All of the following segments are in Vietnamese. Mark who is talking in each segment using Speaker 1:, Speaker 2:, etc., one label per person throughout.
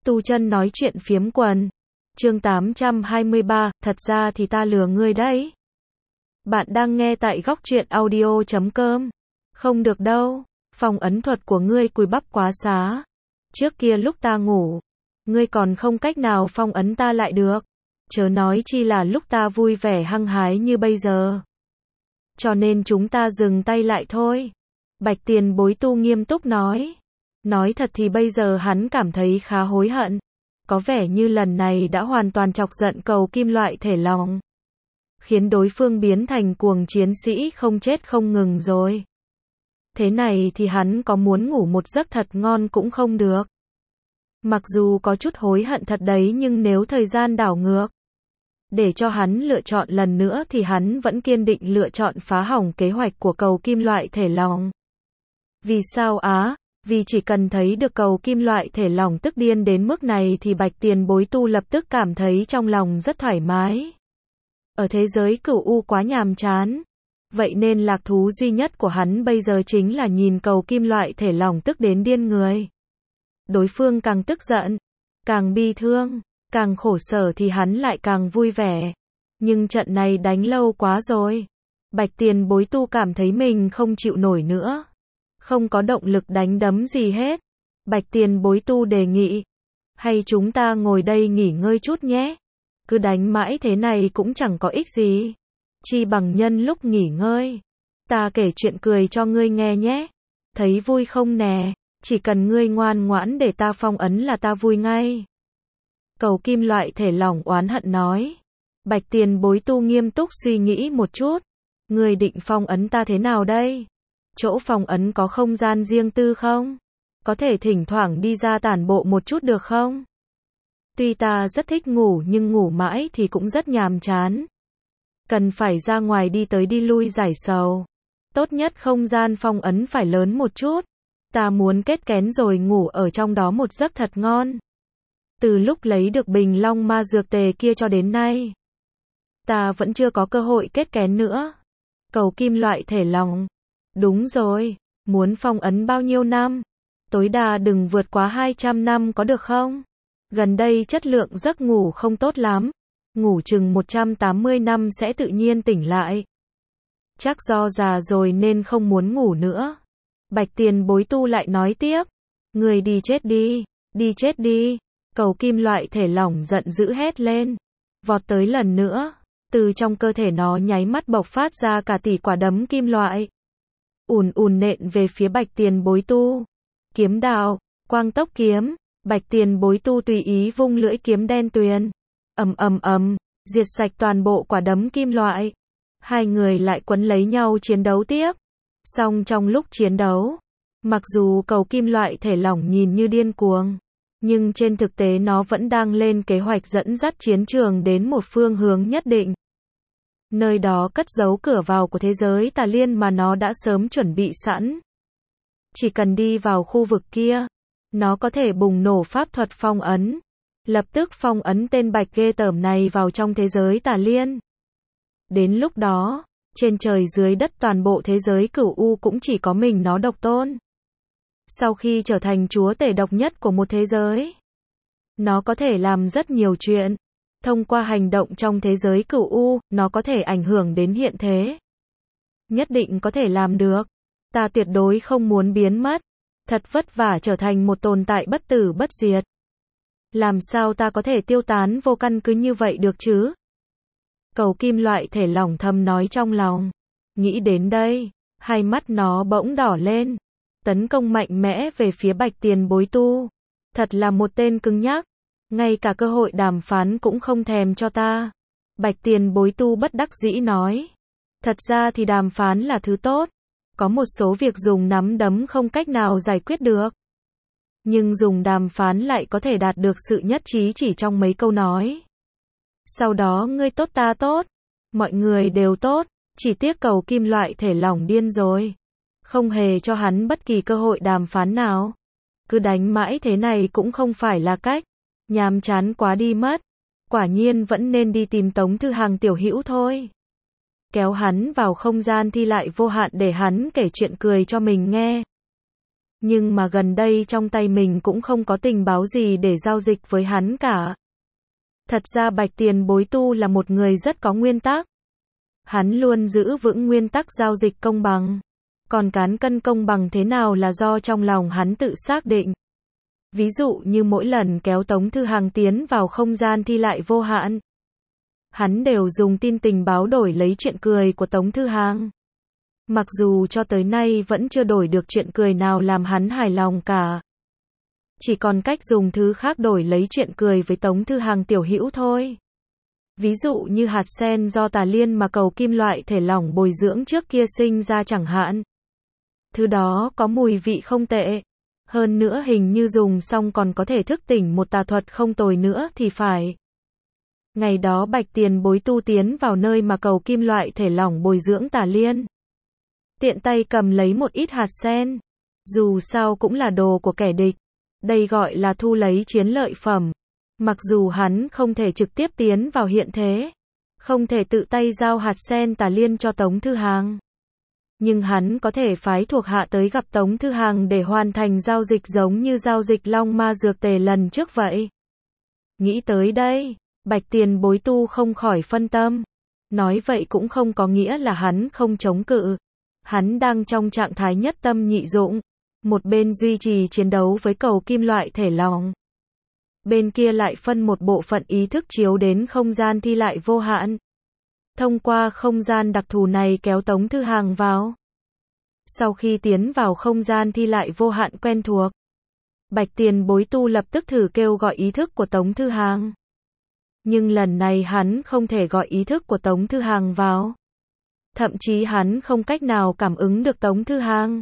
Speaker 1: Tu Chân nói chuyện phiếm quần. Chương 823, thật ra thì ta lừa ngươi đấy. Bạn đang nghe tại góc truyện audio.com. Không được đâu, phong ấn thuật của ngươi cùi bắp quá xá. Trước kia lúc ta ngủ, ngươi còn không cách nào phong ấn ta lại được. Chớ nói chi là lúc ta vui vẻ hăng hái như bây giờ. Cho nên chúng ta dừng tay lại thôi. Bạch Tiền Bối Tu nghiêm túc nói. Nói thật thì bây giờ hắn cảm thấy khá hối hận. Có vẻ như lần này đã hoàn toàn chọc giận cầu kim loại thể lòng. Khiến đối phương biến thành cuồng chiến sĩ không chết không ngừng rồi. Thế này thì hắn có muốn ngủ một giấc thật ngon cũng không được. Mặc dù có chút hối hận thật đấy, nhưng nếu thời gian đảo ngược, để cho hắn lựa chọn lần nữa thì hắn vẫn kiên định lựa chọn phá hỏng kế hoạch của cầu kim loại thể lòng. Vì sao á? Vì chỉ cần thấy được cầu kim loại thể lòng tức điên đến mức này thì Bạch Tiền Bối Tu lập tức cảm thấy trong lòng rất thoải mái. Ở thế giới cửu u quá nhàm chán. Vậy nên lạc thú duy nhất của hắn bây giờ chính là nhìn cầu kim loại thể lòng tức đến điên người. Đối phương càng tức giận, càng bi thương, càng khổ sở thì hắn lại càng vui vẻ. Nhưng trận này đánh lâu quá rồi. Bạch Tiền Bối Tu cảm thấy mình không chịu nổi nữa. Không có động lực đánh đấm gì hết. Bạch Tiền Bối Tu đề nghị. Hay chúng ta ngồi đây nghỉ ngơi chút nhé. Cứ đánh mãi thế này cũng chẳng có ích gì. Chi bằng nhân lúc nghỉ ngơi. Ta kể chuyện cười cho ngươi nghe nhé. Thấy vui không nè? Chỉ cần ngươi ngoan ngoãn để ta phong ấn là ta vui ngay. Cầu kim loại thể lỏng oán hận nói. Bạch Tiền Bối Tu nghiêm túc suy nghĩ một chút. Ngươi định phong ấn ta thế nào đây? Chỗ phong ấn có không gian riêng tư không? Có thể thỉnh thoảng đi ra tản bộ một chút được không? Tuy ta rất thích ngủ nhưng ngủ mãi thì cũng rất nhàm chán. Cần phải ra ngoài đi tới đi lui giải sầu. Tốt nhất không gian phong ấn phải lớn một chút. Ta muốn kết kén rồi ngủ ở trong đó một giấc thật ngon. Từ lúc lấy được bình long ma dược tề kia cho đến nay, ta vẫn chưa có cơ hội kết kén nữa. Cầu kim loại thể lòng. Đúng rồi, muốn phong ấn bao nhiêu năm? Tối đa đừng vượt quá 200 năm có được không? Gần đây chất lượng giấc ngủ không tốt lắm. Ngủ chừng 180 năm sẽ tự nhiên tỉnh lại. Chắc do già rồi nên không muốn ngủ nữa. Bạch Tiền Bối Tu lại nói tiếp. Người đi chết đi, đi chết đi. Cầu kim loại thể lỏng giận dữ hét lên. Vọt tới lần nữa. Từ trong cơ thể nó nháy mắt bộc phát ra cả tỷ quả đấm kim loại. Ùn ùn nện về phía Bạch Tiền Bối Tu. Kiếm đạo, quang tốc kiếm. Bạch Tiền Bối Tu tùy ý vung lưỡi kiếm đen tuyền. Ầm ầm ầm, diệt sạch toàn bộ quả đấm kim loại. Hai người lại quấn lấy nhau chiến đấu tiếp. Song trong lúc chiến đấu, mặc dù cầu kim loại thể lỏng nhìn như điên cuồng, nhưng trên thực tế nó vẫn đang lên kế hoạch dẫn dắt chiến trường đến một phương hướng nhất định. Nơi đó cất giấu cửa vào của thế giới tà liên mà nó đã sớm chuẩn bị sẵn. Chỉ cần đi vào khu vực kia, nó có thể bùng nổ pháp thuật phong ấn. Lập tức phong ấn tên Bạch ghê tởm này vào trong thế giới tà liên. Đến lúc đó, trên trời dưới đất toàn bộ thế giới cửu u cũng chỉ có mình nó độc tôn. Sau khi trở thành chúa tể độc nhất của một thế giới, nó có thể làm rất nhiều chuyện. Thông qua hành động trong thế giới cửu u, nó có thể ảnh hưởng đến hiện thế. Nhất định có thể làm được. Ta tuyệt đối không muốn biến mất. Thật vất vả trở thành một tồn tại bất tử bất diệt. Làm sao ta có thể tiêu tán vô căn cứ như vậy được chứ? Cầu kim loại thể lỏng thầm nói trong lòng. Nghĩ đến đây, hai mắt nó bỗng đỏ lên. Tấn công mạnh mẽ về phía Bạch Tiền Bối Tu. Thật là một tên cứng nhắc. Ngay cả cơ hội đàm phán cũng không thèm cho ta. Bạch Tiền Bối Tu bất đắc dĩ nói. Thật ra thì đàm phán là thứ tốt. Có một số việc dùng nắm đấm không cách nào giải quyết được. Nhưng dùng đàm phán lại có thể đạt được sự nhất trí chỉ trong mấy câu nói. Sau đó ngươi tốt ta tốt. Mọi người đều tốt. Chỉ tiếc cầu kim loại thể lỏng điên rồi. Không hề cho hắn bất kỳ cơ hội đàm phán nào. Cứ đánh mãi thế này cũng không phải là cách. Nhàm chán quá đi mất. Quả nhiên vẫn nên đi tìm Tống Thư Hàng tiểu hữu thôi. Kéo hắn vào không gian thi lại vô hạn để hắn kể chuyện cười cho mình nghe. Nhưng mà gần đây trong tay mình cũng không có tình báo gì để giao dịch với hắn cả. Thật ra Bạch Tiền Bối Tu là một người rất có nguyên tắc. Hắn luôn giữ vững nguyên tắc giao dịch công bằng. Còn cán cân công bằng thế nào là do trong lòng hắn tự xác định. Ví dụ như mỗi lần kéo Tống Thư Hàng tiến vào không gian thi lại vô hạn, hắn đều dùng tin tình báo đổi lấy chuyện cười của Tống Thư Hàng. Mặc dù cho tới nay vẫn chưa đổi được chuyện cười nào làm hắn hài lòng cả. Chỉ còn cách dùng thứ khác đổi lấy chuyện cười với Tống Thư Hàng tiểu hữu thôi. Ví dụ như hạt sen do tà liên mà cầu kim loại thể lỏng bồi dưỡng trước kia sinh ra chẳng hạn. Thứ đó có mùi vị không tệ. Hơn nữa hình như dùng xong còn có thể thức tỉnh một tà thuật không tồi nữa thì phải. Ngày đó Bạch Tiền Bối Tu tiến vào nơi mà cầu kim loại thể lỏng bồi dưỡng tà liên. Tiện tay cầm lấy một ít hạt sen. Dù sao cũng là đồ của kẻ địch. Đây gọi là thu lấy chiến lợi phẩm. Mặc dù hắn không thể trực tiếp tiến vào hiện thế, không thể tự tay giao hạt sen tà liên cho Tống Thư Hàng, nhưng hắn có thể phái thuộc hạ tới gặp Tống Thư Hàng để hoàn thành giao dịch giống như giao dịch Long Ma Dược Tề lần trước vậy. Nghĩ tới đây, Bạch Tiền Bối Tu không khỏi phân tâm. Nói vậy cũng không có nghĩa là hắn không chống cự. Hắn đang trong trạng thái nhất tâm nhị dụng, một bên duy trì chiến đấu với cầu kim loại thể lỏng, bên kia lại phân một bộ phận ý thức chiếu đến không gian thi lại vô hạn. Thông qua không gian đặc thù này kéo Tống Thư Hàng vào. Sau khi tiến vào không gian thi lại vô hạn quen thuộc, Bạch Tiền Bối Tu lập tức thử kêu gọi ý thức của Tống Thư Hàng. Nhưng lần này hắn không thể gọi ý thức của Tống Thư Hàng vào. Thậm chí hắn không cách nào cảm ứng được Tống Thư Hàng.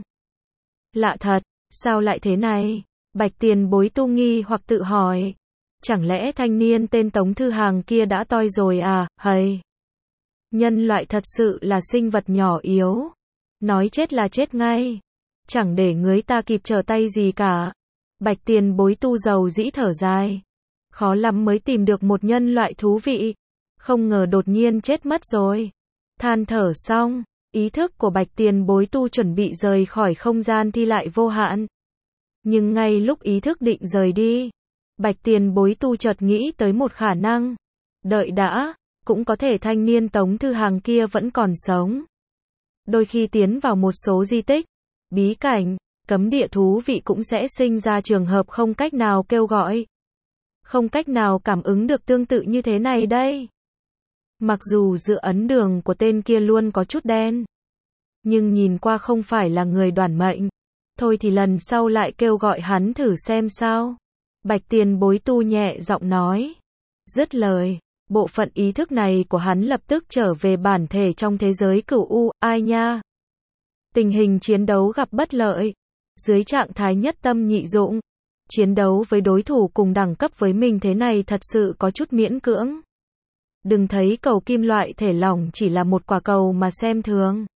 Speaker 1: Lạ thật, sao lại thế này? Bạch Tiền Bối Tu nghi hoặc tự hỏi. Chẳng lẽ thanh niên tên Tống Thư Hàng kia đã toi rồi à, hay? Nhân loại thật sự là sinh vật nhỏ yếu. Nói chết là chết ngay. Chẳng để người ta kịp trở tay gì cả. Bạch Tiền Bối Tu dầu dĩ thở dài. Khó lắm mới tìm được một nhân loại thú vị. Không ngờ đột nhiên chết mất rồi. Than thở xong, ý thức của Bạch Tiền Bối Tu chuẩn bị rời khỏi không gian thi lại vô hạn. Nhưng ngay lúc ý thức định rời đi, Bạch Tiền Bối Tu chợt nghĩ tới một khả năng. Đợi đã, cũng có thể thanh niên Tống Thư Hàng kia vẫn còn sống. Đôi khi tiến vào một số di tích, bí cảnh, cấm địa thú vị cũng sẽ sinh ra trường hợp không cách nào kêu gọi, không cách nào cảm ứng được tương tự như thế này đây. Mặc dù dự ấn đường của tên kia luôn có chút đen, nhưng nhìn qua không phải là người đoản mệnh. Thôi thì lần sau lại kêu gọi hắn thử xem sao. Bạch Tiền Bối Tu nhẹ giọng nói. Dứt lời, bộ phận ý thức này của hắn lập tức trở về bản thể trong thế giới cửu u. Ai nha? Tình hình chiến đấu gặp bất lợi. Dưới trạng thái nhất tâm nhị dụng, chiến đấu với đối thủ cùng đẳng cấp với mình thế này thật sự có chút miễn cưỡng. Đừng thấy cầu kim loại thể lỏng chỉ là một quả cầu mà xem thường.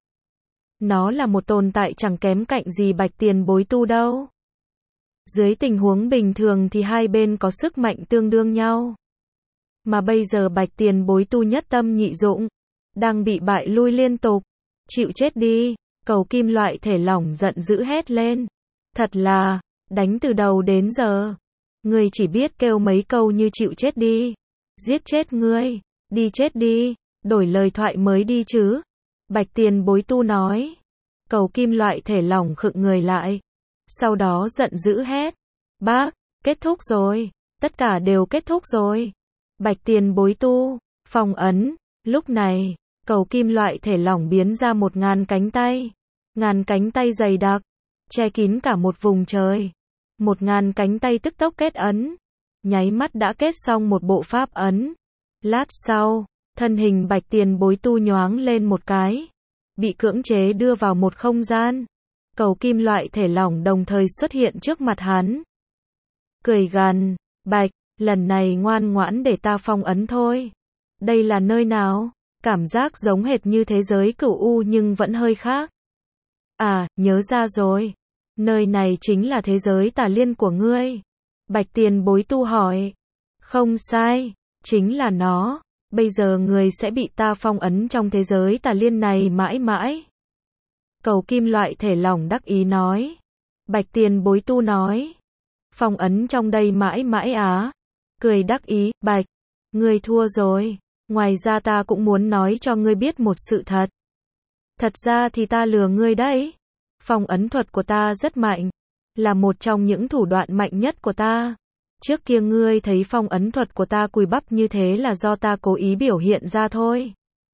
Speaker 1: Nó là một tồn tại chẳng kém cạnh gì Bạch Tiền Bối Tu đâu. Dưới tình huống bình thường thì hai bên có sức mạnh tương đương nhau. Mà bây giờ Bạch Tiền Bối Tu nhất tâm nhị dụng, đang bị bại lui liên tục. Chịu chết đi, cầu kim loại thể lỏng giận dữ hét lên. Thật là, đánh từ đầu đến giờ. Ngươi chỉ biết kêu mấy câu như chịu chết đi. Giết chết ngươi, đi chết đi, đổi lời thoại mới đi chứ. Bạch Tiền Bối Tu nói. Cầu kim loại thể lỏng khựng người lại. Sau đó giận dữ hét. Bác, kết thúc rồi. Tất cả đều kết thúc rồi. Bạch Tiền Bối Tu, phong ấn. Lúc này, cầu kim loại thể lỏng biến ra 1000 cánh tay. 1000 cánh tay dày đặc, che kín cả một vùng trời. 1000 cánh tay tức tốc kết ấn. Nháy mắt đã kết xong một bộ pháp ấn. Lát sau, thân hình Bạch Tiền Bối Tu nhoáng lên một cái, bị cưỡng chế đưa vào một không gian. Cầu kim loại thể lỏng đồng thời xuất hiện trước mặt hắn. Cười gằn, Bạch, lần này ngoan ngoãn để ta phong ấn thôi. Đây là nơi nào? Cảm giác giống hệt như thế giới cửu u nhưng vẫn hơi khác. À, nhớ ra rồi. Nơi này chính là thế giới tà liên của ngươi. Bạch Tiền Bối Tu hỏi. Không sai, chính là nó. Bây giờ người sẽ bị ta phong ấn trong thế giới tà liên này mãi mãi. Cầu kim loại thể lỏng đắc ý nói. Bạch Tiền Bối Tu nói. Phong ấn trong đây mãi mãi á. Cười đắc ý, Bạch, ngươi thua rồi. Ngoài ra ta cũng muốn nói cho ngươi biết một sự thật. Thật ra thì ta lừa ngươi đấy. Phong ấn thuật của ta rất mạnh. Là một trong những thủ đoạn mạnh nhất của ta. Trước kia ngươi thấy phong ấn thuật của ta cùi bắp như thế là do ta cố ý biểu hiện ra thôi.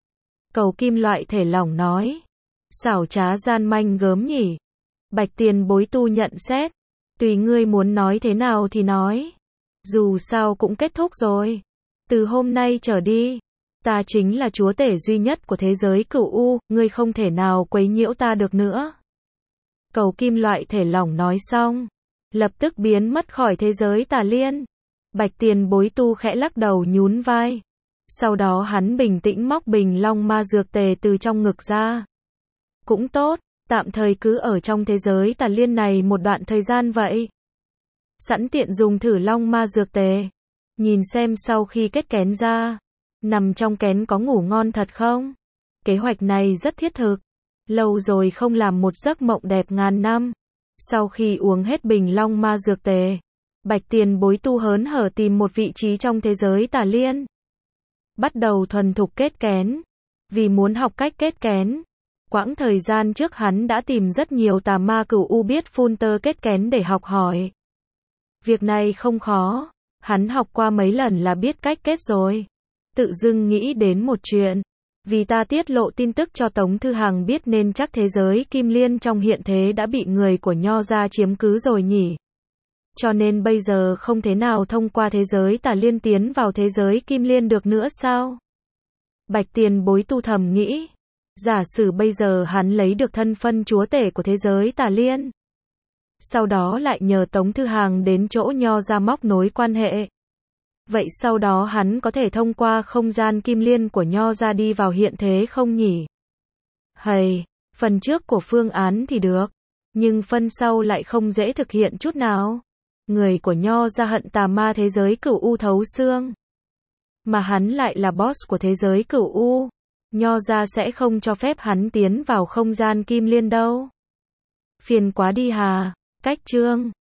Speaker 1: Cầu kim loại thể lỏng nói. Xảo trá gian manh gớm nhỉ. Bạch Tiền Bối Tu nhận xét. Tùy ngươi muốn nói thế nào thì nói. Dù sao cũng kết thúc rồi. Từ hôm nay trở đi, ta chính là chúa tể duy nhất của thế giới Cửu U, ngươi không thể nào quấy nhiễu ta được nữa. Cầu kim loại thể lỏng nói xong, lập tức biến mất khỏi thế giới Tà Liên. Bạch Tiền Bối Tu khẽ lắc đầu nhún vai. Sau đó hắn bình tĩnh móc bình long ma dược tề từ trong ngực ra. Cũng tốt, tạm thời cứ ở trong thế giới Tà Liên này một đoạn thời gian vậy. Sẵn tiện dùng thử long ma dược tề. Nhìn xem sau khi kết kén ra, nằm trong kén có ngủ ngon thật không? Kế hoạch này rất thiết thực. Lâu rồi không làm một giấc mộng đẹp ngàn năm. Sau khi uống hết bình long ma dược tề, Bạch Tiền Bối Tu hớn hở tìm một vị trí trong thế giới Tà Liên. Bắt đầu thuần thục kết kén. Vì muốn học cách kết kén, quãng thời gian trước hắn đã tìm rất nhiều tà ma Cửu U biết phun tơ kết kén để học hỏi. Việc này không khó. Hắn học qua mấy lần là biết cách kết rồi. Tự dưng nghĩ đến một chuyện. Vì ta tiết lộ tin tức cho Tống Thư Hằng biết nên chắc thế giới Kim Liên trong hiện thế đã bị người của Nho gia chiếm cứ rồi nhỉ. Cho nên bây giờ không thể nào thông qua thế giới Tà Liên tiến vào thế giới Kim Liên được nữa sao? Bạch Tiền Bối Tu thầm nghĩ. Giả sử bây giờ hắn lấy được thân phân chúa tể của thế giới Tà Liên. Sau đó lại nhờ Tống Thư Hằng đến chỗ Nho gia móc nối quan hệ. Vậy sau đó hắn có thể thông qua không gian Kim Liên của Nho gia đi vào hiện thế không nhỉ? Hầy, phần trước của phương án thì được, nhưng phần sau lại không dễ thực hiện chút nào. Người của Nho gia hận tà ma thế giới Cửu U thấu xương. Mà hắn lại là boss của thế giới Cửu U. Nho gia sẽ không cho phép hắn tiến vào không gian Kim Liên đâu. Phiền quá đi hà. Cách chương